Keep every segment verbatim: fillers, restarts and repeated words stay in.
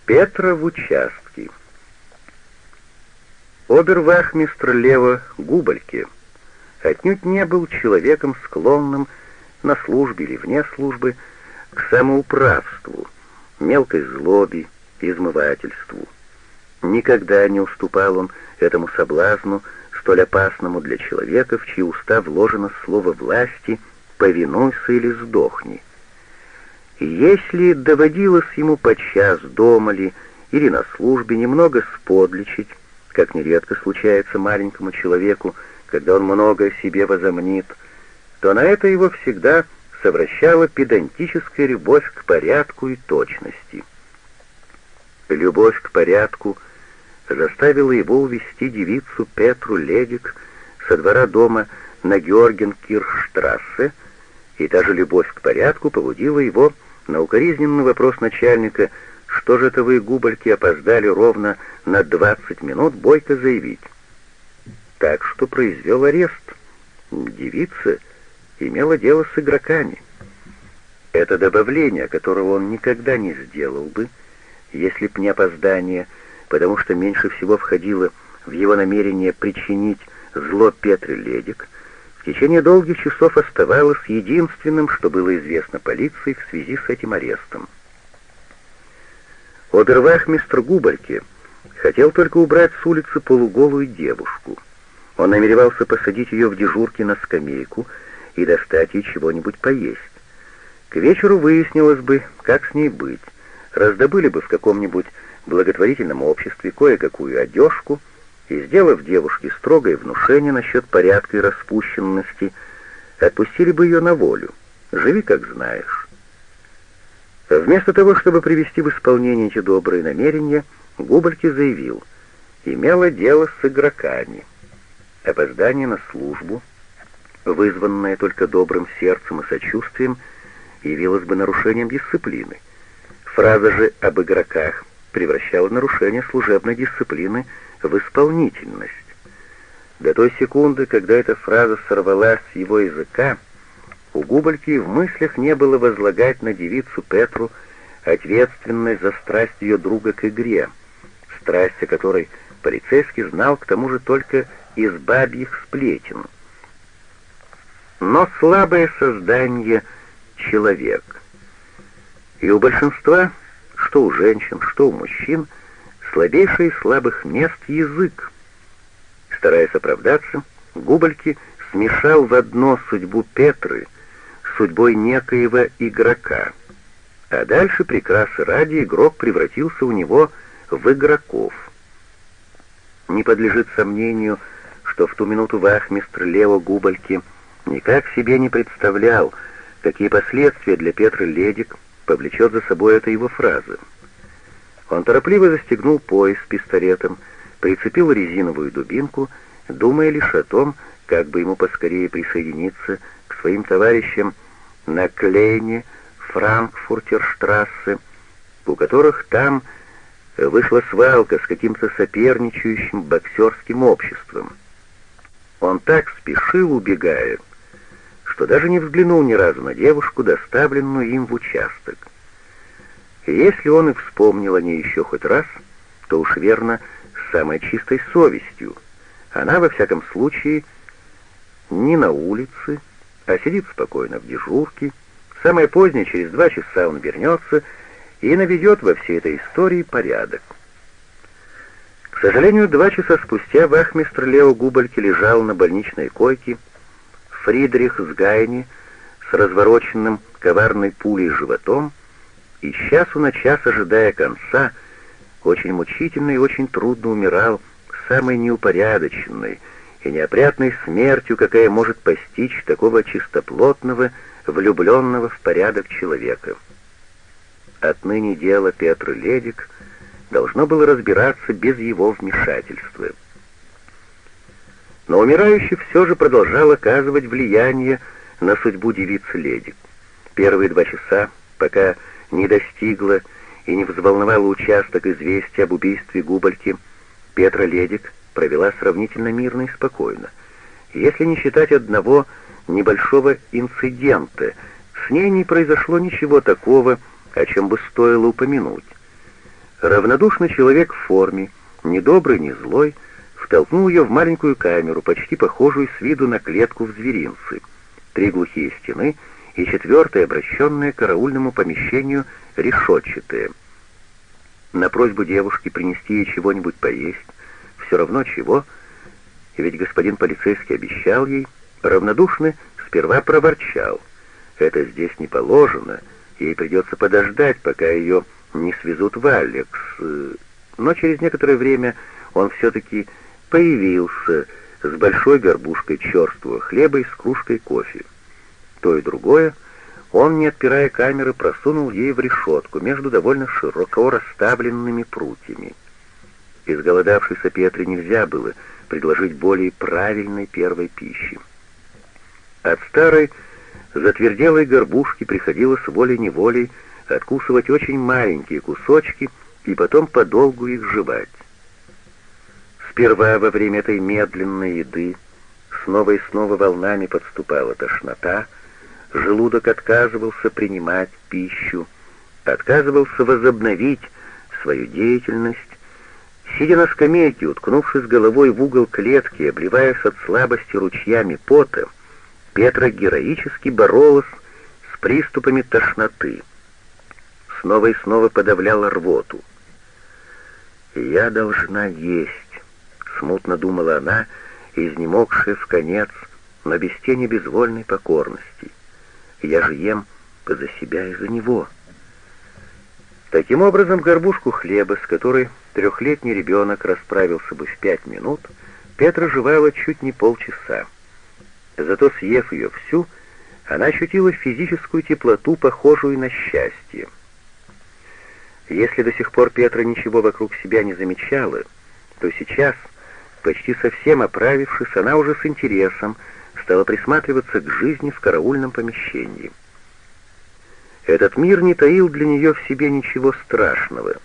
Петра в участке. Обервахмистр Лево Губальке отнюдь не был человеком, склонным на службе или вне службы к самоуправству, мелкой злобе, измывательству. Никогда не уступал он этому соблазну, столь опасному для человека, в чьи уста вложено слово власти «повинуйся или сдохни». И если доводилось ему подчас дома ли или на службе немного сподличить, как нередко случается маленькому человеку, когда он много о себе возомнит, то на это его всегда совращала педантическая любовь к порядку и точности. Любовь к порядку заставила его увести девицу Петру Ледик со двора дома на Георгенкирхштрассе, и та же любовь к порядку побудила его на укоризненный вопрос начальника, что же это вы, Губальки, опоздали ровно на двадцать минут, бойко заявить. Так что произвел арест. Девица имела дело с игроками. Это добавление, которого он никогда не сделал бы, если б не опоздание, потому что меньше всего входило в его намерение причинить зло Петре Ледик, в течение долгих часов оставалось единственным, что было известно полиции в связи с этим арестом. Обервахмистр Губальке хотел только убрать с улицы полуголую девушку. Он намеревался посадить ее в дежурке на скамейку и достать ей чего-нибудь поесть. К вечеру выяснилось бы, как с ней быть. Раздобыли бы в каком-нибудь благотворительном обществе кое-какую одежку, и, сделав девушке строгое внушение насчет порядка и распущенности, отпустили бы ее на волю. Живи, как знаешь. Вместо того, чтобы привести в исполнение эти добрые намерения, Губальке заявил: имело дело с игроками. Опоздание на службу, вызванное только добрым сердцем и сочувствием, явилось бы нарушением дисциплины. Фраза же об игроках превращала нарушение служебной дисциплины в исполнительность. До той секунды, когда эта фраза сорвалась с его языка, у Губальки в мыслях не было возлагать на девицу Петру ответственность за страсть ее друга к игре, страсть, о которой полицейский знал к тому же только из бабьих сплетен. Но слабое создание — человек. И у большинства, что у женщин, что у мужчин, слабейший из слабых мест — язык. Стараясь оправдаться, Губальки смешал в одно судьбу Петры с судьбой некоего игрока. А дальше, прекрасы ради, игрок превратился у него в игроков. Не подлежит сомнению, что в ту минуту вахмистр Лево Губальки никак себе не представлял, какие последствия для Петры Ледик повлечет за собой эта его фраза. Он торопливо застегнул пояс с пистолетом, прицепил резиновую дубинку, думая лишь о том, как бы ему поскорее присоединиться к своим товарищам на Клейне, Франкфуртерштрассе, у которых там вышла свалка с каким-то соперничающим боксерским обществом. Он так спешил, убегая, что даже не взглянул ни разу на девушку, доставленную им в участок. И если он и вспомнил о ней еще хоть раз, то уж верно, с самой чистой совестью. Она, во всяком случае, не на улице, а сидит спокойно в дежурке. Самое позднее, через два часа он вернется и наведет во всей этой истории порядок. К сожалению, два часа спустя вахмистр Лео Губальке лежал на больничной койке в Фридрихсгайне с развороченным коварной пулей животом, и с часу на час, ожидая конца, очень мучительно и очень трудно умирал самой неупорядоченной и неопрятной смертью, какая может постичь такого чистоплотного, влюбленного в порядок человека. Отныне дело Петры Ледик должно было разбираться без его вмешательства. Но умирающий все же продолжал оказывать влияние на судьбу девицы Ледик. Первые два часа, пока не достигла и не взволновала участок известия об убийстве Губальки, Петра Ледик провела сравнительно мирно и спокойно. Если не считать одного небольшого инцидента, с ней не произошло ничего такого, о чем бы стоило упомянуть. Равнодушный человек в форме, ни добрый, ни злой, втолкнул ее в маленькую камеру, почти похожую с виду на клетку в зверинце. Три глухие стены и четвертая, обращенная к караульному помещению, решетчатая. На просьбу девушки принести ей чего-нибудь поесть, все равно чего, ведь господин полицейский обещал ей, равнодушный сперва проворчал. Это здесь не положено, ей придется подождать, пока ее не свезут в Алекс. Но через некоторое время он все-таки появился с большой горбушкой черствого хлеба и с кружкой кофе. То и другое он, не отпирая камеры, просунул ей в решетку между довольно широко расставленными прутьями. Изголодавшейся Петре нельзя было предложить более правильной первой пищи. От старой затверделой горбушки приходилось волей-неволей откусывать очень маленькие кусочки и потом подолгу их жевать. Сперва во время этой медленной еды снова и снова волнами подступала тошнота, желудок отказывался принимать пищу, отказывался возобновить свою деятельность. Сидя на скамейке, уткнувшись головой в угол клетки, обливаясь от слабости ручьями пота, Петра героически боролась с приступами тошноты. Снова и снова подавляла рвоту. «Я должна есть», — смутно думала она, изнемогшая вконец, но без тени безвольной покорности. «Я же ем за себя и за него». Таким образом, горбушку хлеба, с которой трехлетний ребенок расправился бы в пять минут, Петра жевала чуть не полчаса. Зато, съев ее всю, она ощутила физическую теплоту, похожую на счастье. Если до сих пор Петра ничего вокруг себя не замечала, то сейчас, почти совсем оправившись, она уже с интересом стала присматриваться к жизни в караульном помещении. Этот мир не таил для нее в себе ничего страшного.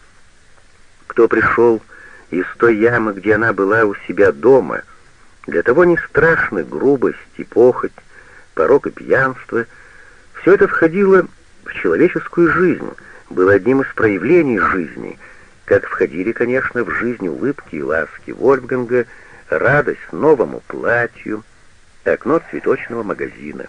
Кто пришел из той ямы, где она была у себя дома, для того не страшны грубость и похоть, порок и пьянство. Все это входило в человеческую жизнь, было одним из проявлений жизни, как входили, конечно, в жизнь улыбки и ласки Вольфганга, радость новому платью, окно цветочного магазина.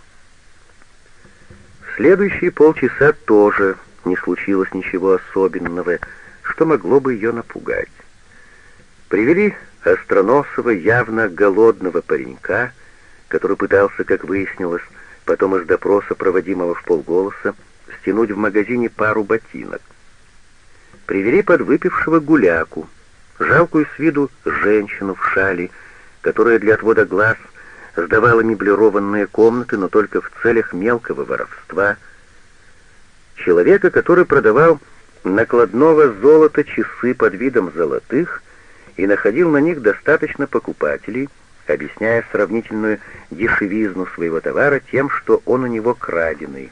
В следующие полчаса тоже не случилось ничего особенного, что могло бы ее напугать. Привели остроносого, явно голодного паренька, который пытался, как выяснилось, потом из допроса, проводимого в полголоса, стянуть в магазине пару ботинок. Привели подвыпившего гуляку, жалкую с виду женщину в шали, которая для отвода глаз сдавала меблированные комнаты, но только в целях мелкого воровства. Человека, который продавал накладного золота часы под видом золотых и находил на них достаточно покупателей, объясняя сравнительную дешевизну своего товара тем, что он у него краденый.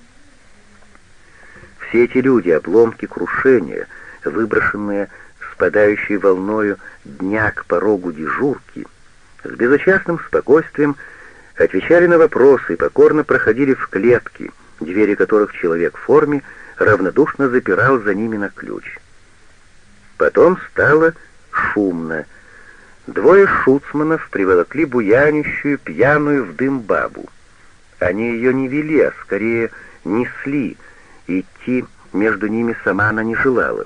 Все эти люди, обломки крушения, выброшенные спадающей волною дня к порогу дежурки, с безучастным спокойствием отвечали на вопросы и покорно проходили в клетки, двери которых человек в форме равнодушно запирал за ними на ключ. Потом стало шумно. Двое шуцманов приволокли буянищую, пьяную в дым бабу. Они ее не вели, а скорее несли, идти между ними сама она не желала.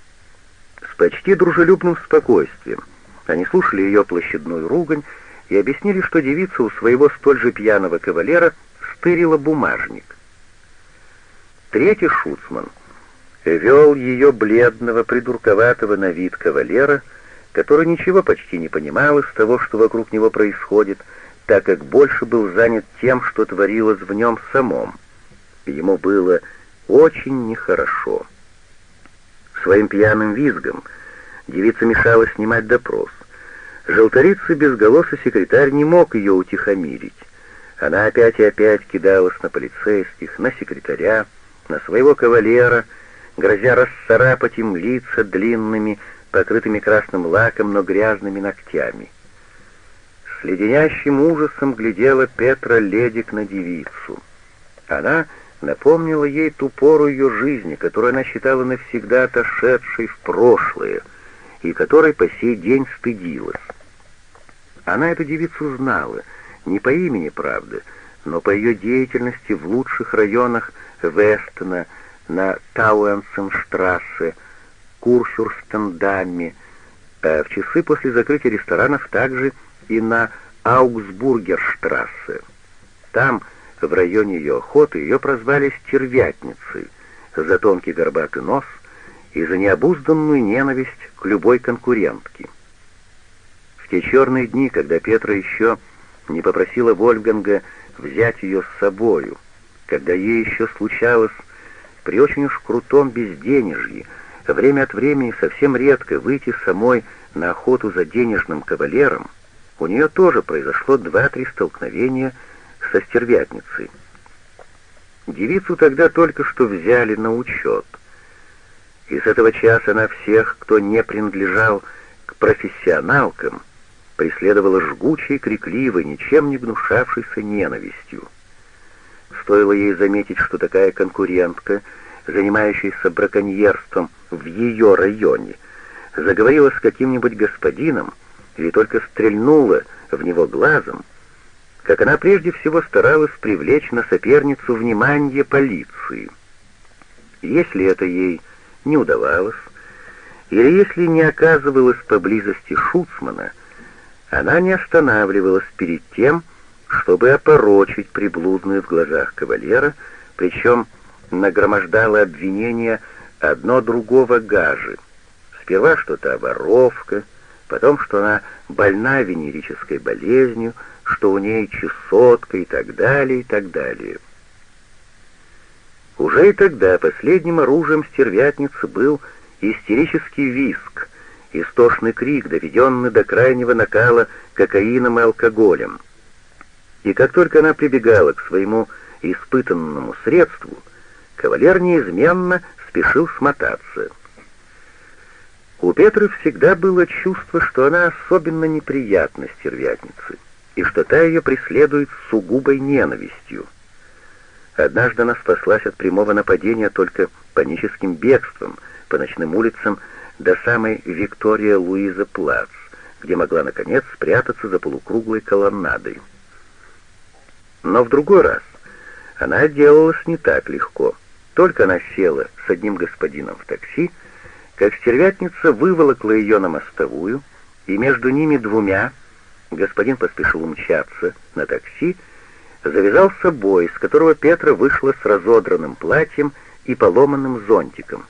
С почти дружелюбным спокойствием они слушали ее площадную ругань и объяснили, что девица у своего столь же пьяного кавалера стырила бумажник. Третий шуцман вел ее бледного, придурковатого на вид кавалера, который ничего почти не понимал из того, что вокруг него происходит, так как больше был занят тем, что творилось в нем самом. Ему было очень нехорошо. Своим пьяным визгом девица мешала снимать допрос. Желторицый безголосый секретарь не мог ее утихомирить. Она опять и опять кидалась на полицейских, на секретаря, на своего кавалера, грозя расцарапать им лица длинными, покрытыми красным лаком, но грязными ногтями. С леденящим ужасом глядела Петра Ледик на девицу. Она напомнила ей ту пору ее жизни, которую она считала навсегда отошедшей в прошлое, и которой по сей день стыдилась. Она эту девицу знала, не по имени, правда, но по ее деятельности в лучших районах Вестона, на Тауэнсенштрассе, Курфюрстендамме, а в часы после закрытия ресторанов также и на Аугсбургерштрассе. Там, в районе ее охоты, ее прозвали «стервятницей» за тонкий горбатый нос и за необузданную ненависть к любой конкурентке. В те черные дни, когда Петра еще не попросила Вольфганга взять ее с собою, когда ей еще случалось при очень уж крутом безденежье время от времени совсем редко выйти самой на охоту за денежным кавалером, у нее тоже произошло два-три столкновения со стервятницей. Девицу тогда только что взяли на учет, и с этого часа она всех, кто не принадлежал к профессионалкам, преследовала жгучей, крикливой, ничем не гнушавшейся ненавистью. Стоило ей заметить, что такая конкурентка, занимающаяся браконьерством в ее районе, заговорила с каким-нибудь господином или только стрельнула в него глазом, как она прежде всего старалась привлечь на соперницу внимание полиции. Если это ей не удавалось, или если не оказывалось поблизости шуцмана, она не останавливалась перед тем, чтобы опорочить приблудную в глазах кавалера, причем нагромождала обвинения одно другого гаже. Сперва что та воровка, потом что она больна венерической болезнью, что у ней чесотка и так далее, и так далее. Уже и тогда последним оружием стервятницы был истерический визг, истошный крик, доведенный до крайнего накала кокаином и алкоголем. И как только она прибегала к своему испытанному средству, кавалер неизменно спешил смотаться. У Петры всегда было чувство, что она особенно неприятна стервятнице, и что та ее преследует с сугубой ненавистью. Однажды она спаслась от прямого нападения только паническим бегством по ночным улицам до самой Виктория-Луиза-Плац, где могла, наконец, спрятаться за полукруглой колоннадой. Но в другой раз она отделалась не так легко. Только она села с одним господином в такси, как стервятница выволокла ее на мостовую, и между ними двумя, господин поспешил умчаться на такси, завязался бой, из которого Петра вышла с разодранным платьем и поломанным зонтиком.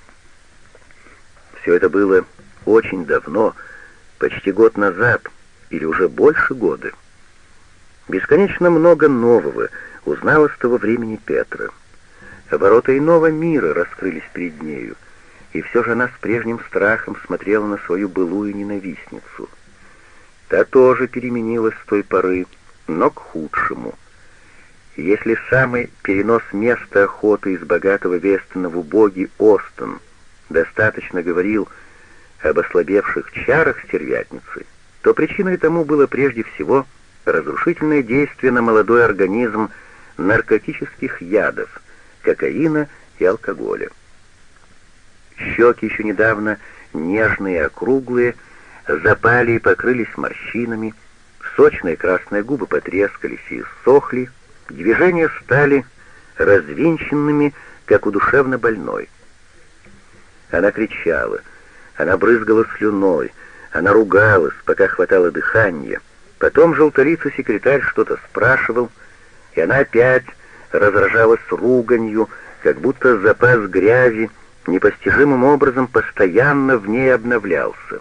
Все это было очень давно, почти год назад, или уже больше года. Бесконечно много нового узнала с того времени Петра. Ворота иного мира раскрылись перед нею, и все же она с прежним страхом смотрела на свою былую ненавистницу. Та тоже переменилась с той поры, но к худшему. Если самый перенос места охоты из богатого Вестона в убогий Остон достаточно говорил об ослабевших чарах стервятницы, то причиной тому было прежде всего разрушительное действие на молодой организм наркотических ядов, кокаина и алкоголя. Щеки, еще недавно нежные и округлые, запали и покрылись морщинами, сочные красные губы потрескались и иссохли, движения стали развинченными, как у душевно больной. Она кричала, она брызгала слюной, она ругалась, пока хватало дыхания. Потом желтолицый секретарь что-то спрашивал, и она опять разражалась руганью, как будто запас грязи непостижимым образом постоянно в ней обновлялся.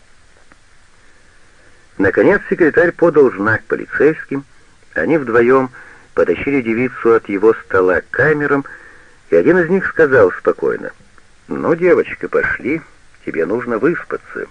Наконец секретарь подал знак полицейским, они вдвоем потащили девицу от его стола к камерам, и один из них сказал спокойно: «Ну, девочка, пошли, тебе нужно выспаться».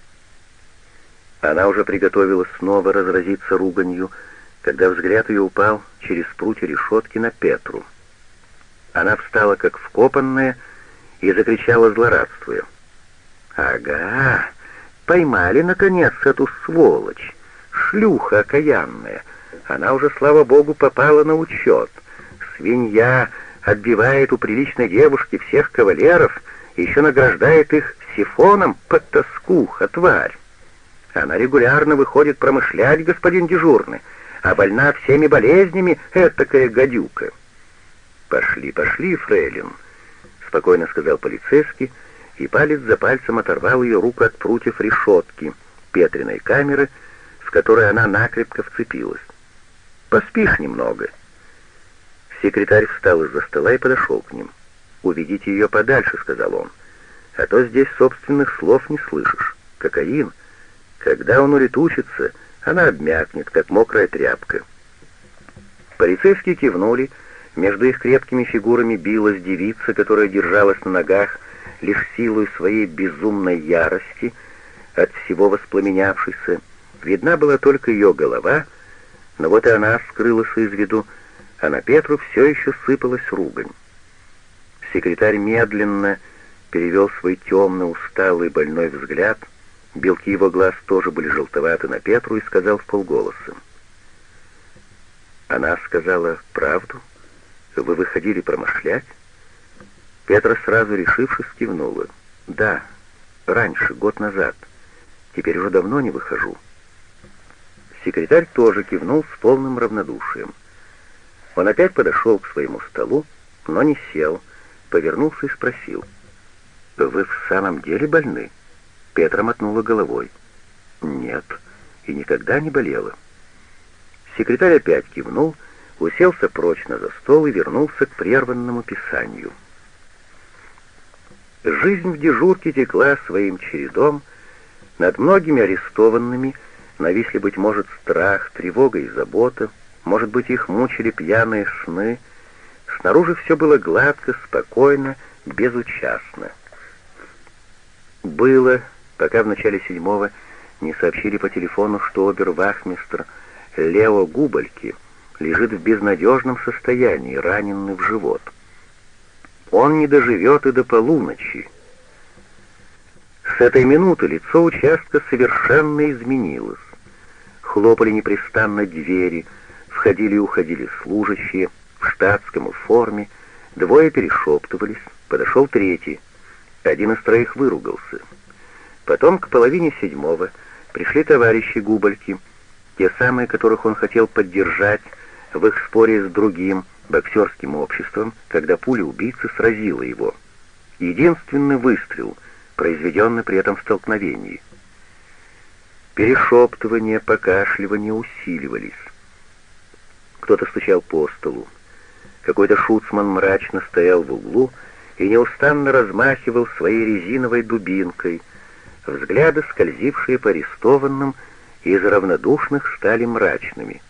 Она уже приготовилась снова разразиться руганью, когда взгляд ее упал через прутья решетки на Петру. Она встала как вкопанная и закричала, злорадствуя: «Ага, поймали, наконец, эту сволочь, шлюха окаянная. Она уже, слава богу, попала на учет. Свинья, отбивает у приличной девушки всех кавалеров и еще награждает их сифоном под тоскуха, тварь. Она регулярно выходит промышлять, господин дежурный, а больна всеми болезнями этакая гадюка». «Пошли, пошли, фрейлин», — спокойно сказал полицейский, и палец за пальцем оторвал ее руку от прутьев решетки Петриной камеры, в которой она накрепко вцепилась. «Поспишь немного». Секретарь встал из-за стола и подошел к ним. «Уведите ее подальше», — сказал он, — «а то здесь собственных слов не слышишь. Кокаин. Когда он улетучится, она обмякнет, как мокрая тряпка». Полицейские кивнули. Между их крепкими фигурами билась девица, которая держалась на ногах лишь силой своей безумной ярости, от всего воспламенявшейся. Видна была только ее голова, но вот и она скрылась из виду, а на Петру все еще сыпалась ругань. Секретарь медленно перевел свой темный, усталый, больной взгляд, белки его глаз тоже были желтоваты, на Петру, и сказал вполголоса: «Она сказала правду? Вы выходили промышлять?» Петра, сразу решившись, кивнула. «Да, раньше, год назад. Теперь уже давно не выхожу». Секретарь тоже кивнул с полным равнодушием. Он опять подошел к своему столу, но не сел, повернулся и спросил: «Вы в самом деле больны?» Петра мотнула головой. «Нет, и никогда не болела». Секретарь опять кивнул, уселся прочно за стол и вернулся к прерванному писанию. Жизнь в дежурке текла своим чередом. Над многими арестованными нависли, быть может, страх, тревога и забота, может быть, их мучили пьяные сны. Снаружи все было гладко, спокойно, безучастно. Было, пока в начале седьмого не сообщили по телефону, что обер-вахмистр Лео Губальки лежит в безнадежном состоянии, раненый в живот. Он не доживет и до полуночи. С этой минуты лицо участка совершенно изменилось. Хлопали непрестанно двери, входили и уходили служащие в штатском и форме, двое перешептывались, подошел третий. Один из троих выругался. Потом к половине седьмого пришли товарищи Губальки, те самые, которых он хотел поддержать в их споре с другим боксерским обществом, когда пуля убийцы сразила его. Единственный выстрел, произведенный при этом столкновении. Перешептывания, покашливания усиливались. Кто-то стучал по столу. Какой-то шуцман мрачно стоял в углу и неустанно размахивал своей резиновой дубинкой. Взгляды, скользившие по арестованным, из равнодушных стали мрачными.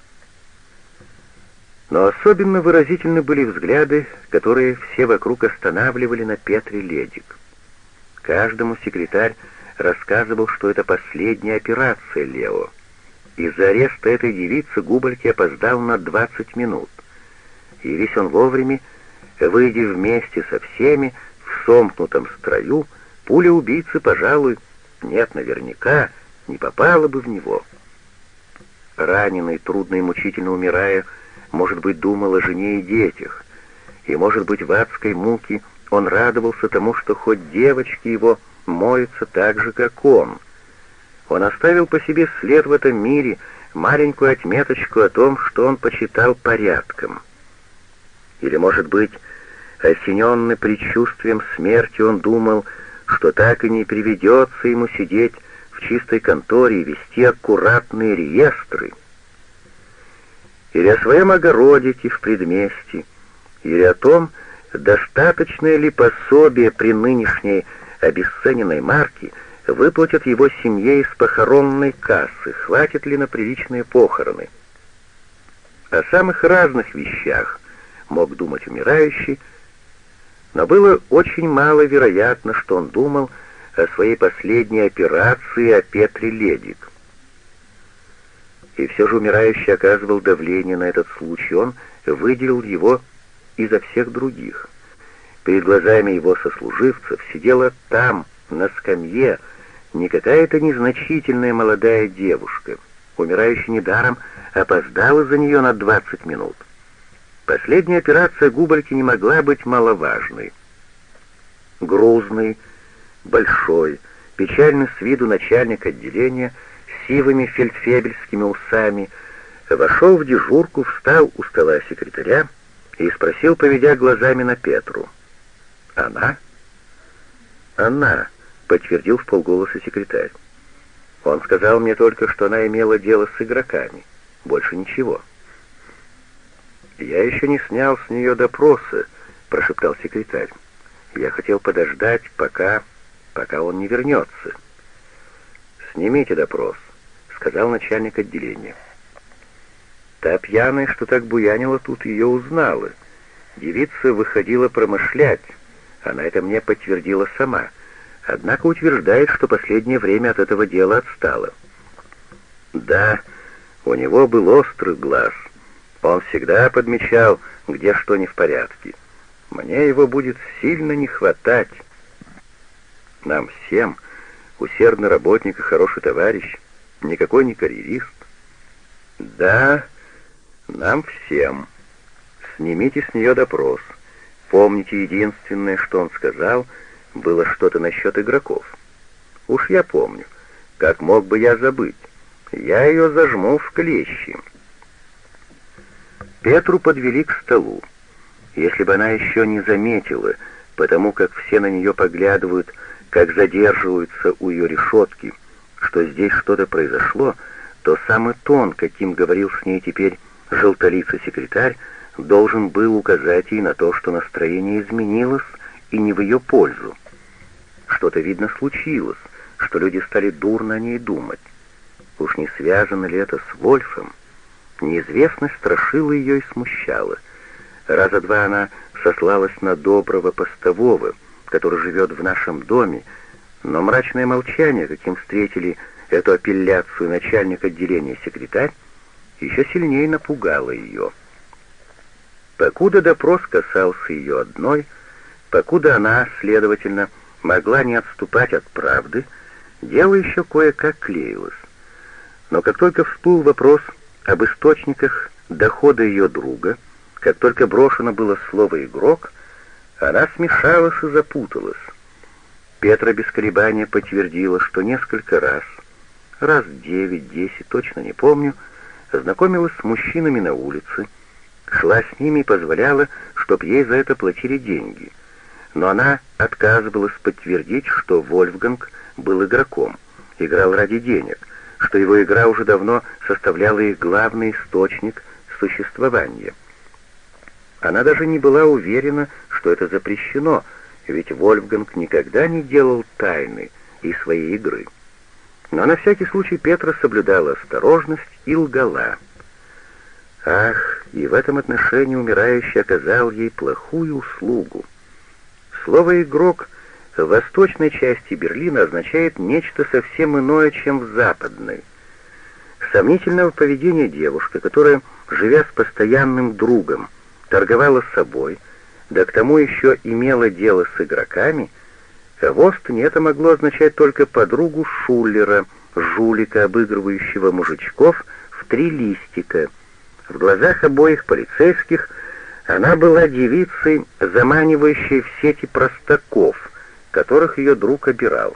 Но особенно выразительны были взгляды, которые все вокруг останавливали на Петре Ледик. Каждому секретарь рассказывал, что это последняя операция Лео. Из-за ареста этой девицы Губальки опоздал на двадцать минут. И весь он вовремя, выйдя вместе со всеми в сомкнутом строю, пуля убийцы, пожалуй, нет, наверняка, не попала бы в него. Раненый, трудно и мучительно умирая, может быть, думал о жене и детях, и, может быть, в адской муке он радовался тому, что хоть девочки его моются так же, как он. Он оставил по себе след в этом мире, маленькую отметочку о том, что он почитал порядком. Или, может быть, осененный предчувствием смерти, он думал, что так и не приведется ему сидеть в чистой конторе и вести аккуратные реестры. Или о своем огородике в предместье, или о том, достаточное ли пособие при нынешней обесцененной марке выплатят его семье из похоронной кассы, хватит ли на приличные похороны. О самых разных вещах мог думать умирающий, но было очень маловероятно, что он думал о своей последней операции, о Петре Ледик. И все же умирающий оказывал давление на этот случай, он выделил его изо всех других. Перед глазами его сослуживцев сидела там, на скамье, не какая-то незначительная молодая девушка. Умирающий недаром опоздал из-за нее на двадцать минут. Последняя операция Губальки не могла быть маловажной. Грузный, большой, печальный с виду начальник отделения с сивыми фельдфебельскими усами вошел в дежурку, встал у стола секретаря и спросил, поведя глазами на Петру: «Она?» «Она», — подтвердил вполголоса секретарь. «Он сказал мне только, что она имела дело с игроками. Больше ничего». «Я еще не снял с нее допроса», — прошептал секретарь. «Я хотел подождать, пока... пока он не вернется». «Снимите допрос», — сказал начальник отделения. Та пьяная, что так буянила тут, ее узнала. Девица выходила промышлять. Она это мне подтвердила сама. Однако утверждает, что последнее время от этого дела отстала. Да, у него был острый глаз. Он всегда подмечал, где что не в порядке. Мне его будет сильно не хватать. Нам всем, усердный работник и хороший товарищ, никакой не карьерист. Да, нам всем. Снимите с нее допрос. Помните, единственное, что он сказал, было что-то насчет игроков. Уж я помню. Как мог бы я забыть? Я ее зажму в клещи. Петру подвели к столу. Если бы она еще не заметила, потому как все на нее поглядывают, как задерживаются у ее решетки, что здесь что-то произошло, то самый тон, каким говорил с ней теперь желтолицый секретарь, должен был указать ей на то, что настроение изменилось и не в ее пользу. Что-то, видно, случилось, что люди стали дурно о ней думать. Уж не связано ли это с Вольфом? Неизвестность страшила ее и смущала. Раза два она сослалась на доброго постового, который живет в нашем доме, но мрачное молчание, каким встретили эту апелляцию начальник отделения секретарь, еще сильнее напугало ее. Покуда допрос касался ее одной, покуда она, следовательно, могла не отступать от правды, дело еще кое-как клеилось. Но как только всплыл вопрос об источниках дохода ее друга, как только брошено было слово «игрок», она смешалась и запуталась. Петра без колебания подтвердила, что несколько раз, раз девять-десять, точно не помню, знакомилась с мужчинами на улице, шла с ними и позволяла, чтоб ей за это платили деньги. Но она отказывалась подтвердить, что Вольфганг был игроком, играл ради денег, что его игра уже давно составляла их главный источник существования. Она даже не была уверена, что это запрещено, ведь Вольфганг никогда не делал тайны из своей игры. Но на всякий случай Петра соблюдала осторожность и лгала. Ах, и в этом отношении умирающий оказал ей плохую услугу. Слово «игрок» в восточной части Берлина означает нечто совсем иное, чем в западной. Сомнительного поведения девушка, которая, живя с постоянным другом, торговала собой, да к тому еще имела дело с игроками, в Остоне это могло означать только подругу Шуллера, жулика, обыгрывающего мужичков в три листика. В глазах обоих полицейских она была девицей, заманивающей в сети простаков, которых ее друг обирал.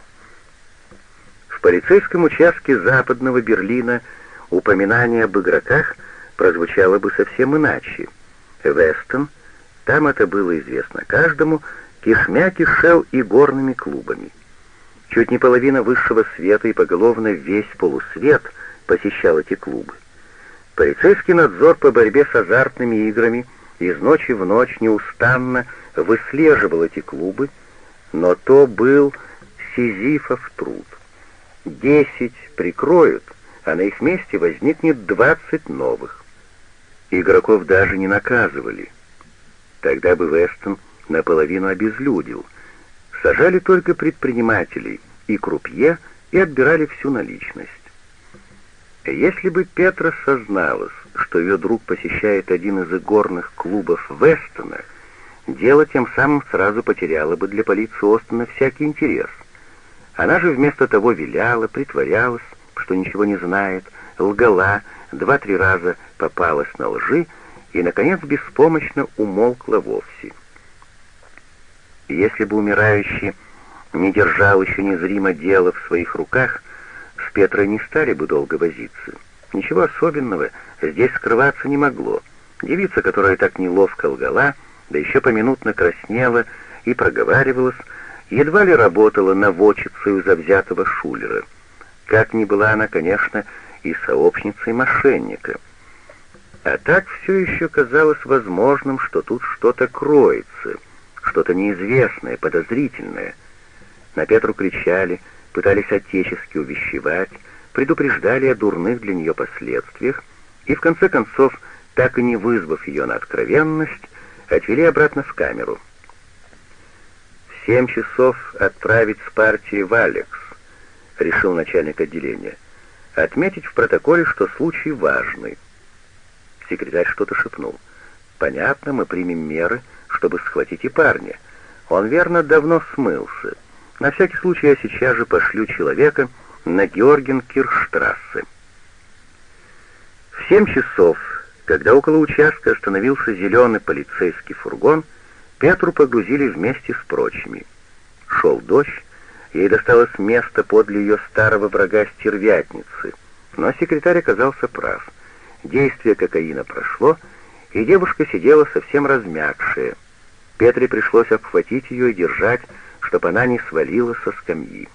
В полицейском участке западного Берлина упоминание об игроках прозвучало бы совсем иначе. Вестон, там это было известно каждому, кишмя кишел и горными клубами. Чуть не половина высшего света и поголовно весь полусвет посещал эти клубы. Полицейский надзор по борьбе с азартными играми из ночи в ночь неустанно выслеживал эти клубы, но то был сизифов труд. Десять прикроют, а на их месте возникнет двадцать новых. Игроков даже не наказывали. Тогда бы Вестон наполовину обезлюдил. Сажали только предпринимателей и крупье и отбирали всю наличность. Если бы Петра созналась, что ее друг посещает один из игорных клубов Вестона, дело тем самым сразу потеряло бы для полиции Остона всякий интерес. Она же вместо того виляла, притворялась, что ничего не знает, лгала, два-три раза попалась на лжи и, наконец, беспомощно умолкла вовсе. Если бы умирающий не держал еще незримо дело в своих руках, с Петрой не стали бы долго возиться. Ничего особенного здесь скрываться не могло. Девица, которая так неловко лгала, да еще поминутно краснела и проговаривалась, едва ли работала наводчицей завзятого шулера. Как ни была она, конечно, и сообщницей мошенника. А так все еще казалось возможным, что тут что-то кроется, что-то неизвестное, подозрительное. На Петру кричали, пытались отечески увещевать, предупреждали о дурных для нее последствиях, и в конце концов, так и не вызвав ее на откровенность, отвели обратно в камеру. «В семь часов отправить с партии в Алекс», — решил начальник отделения. «Отметить в протоколе, что случай важный». Секретарь что-то шепнул. «Понятно, мы примем меры, чтобы схватить и парня. Он, верно, давно смылся. На всякий случай я сейчас же пошлю человека на Георгенкирхштрассе». В семь часов, когда около участка остановился зеленый полицейский фургон, Петру погрузили вместе с прочими. Шел дождь, ей досталось место подле ее старого врага-стервятницы, но секретарь оказался прав. Действие кокаина прошло, и девушка сидела совсем размягшая. Петре пришлось обхватить ее и держать, чтобы она не свалилась со скамьи.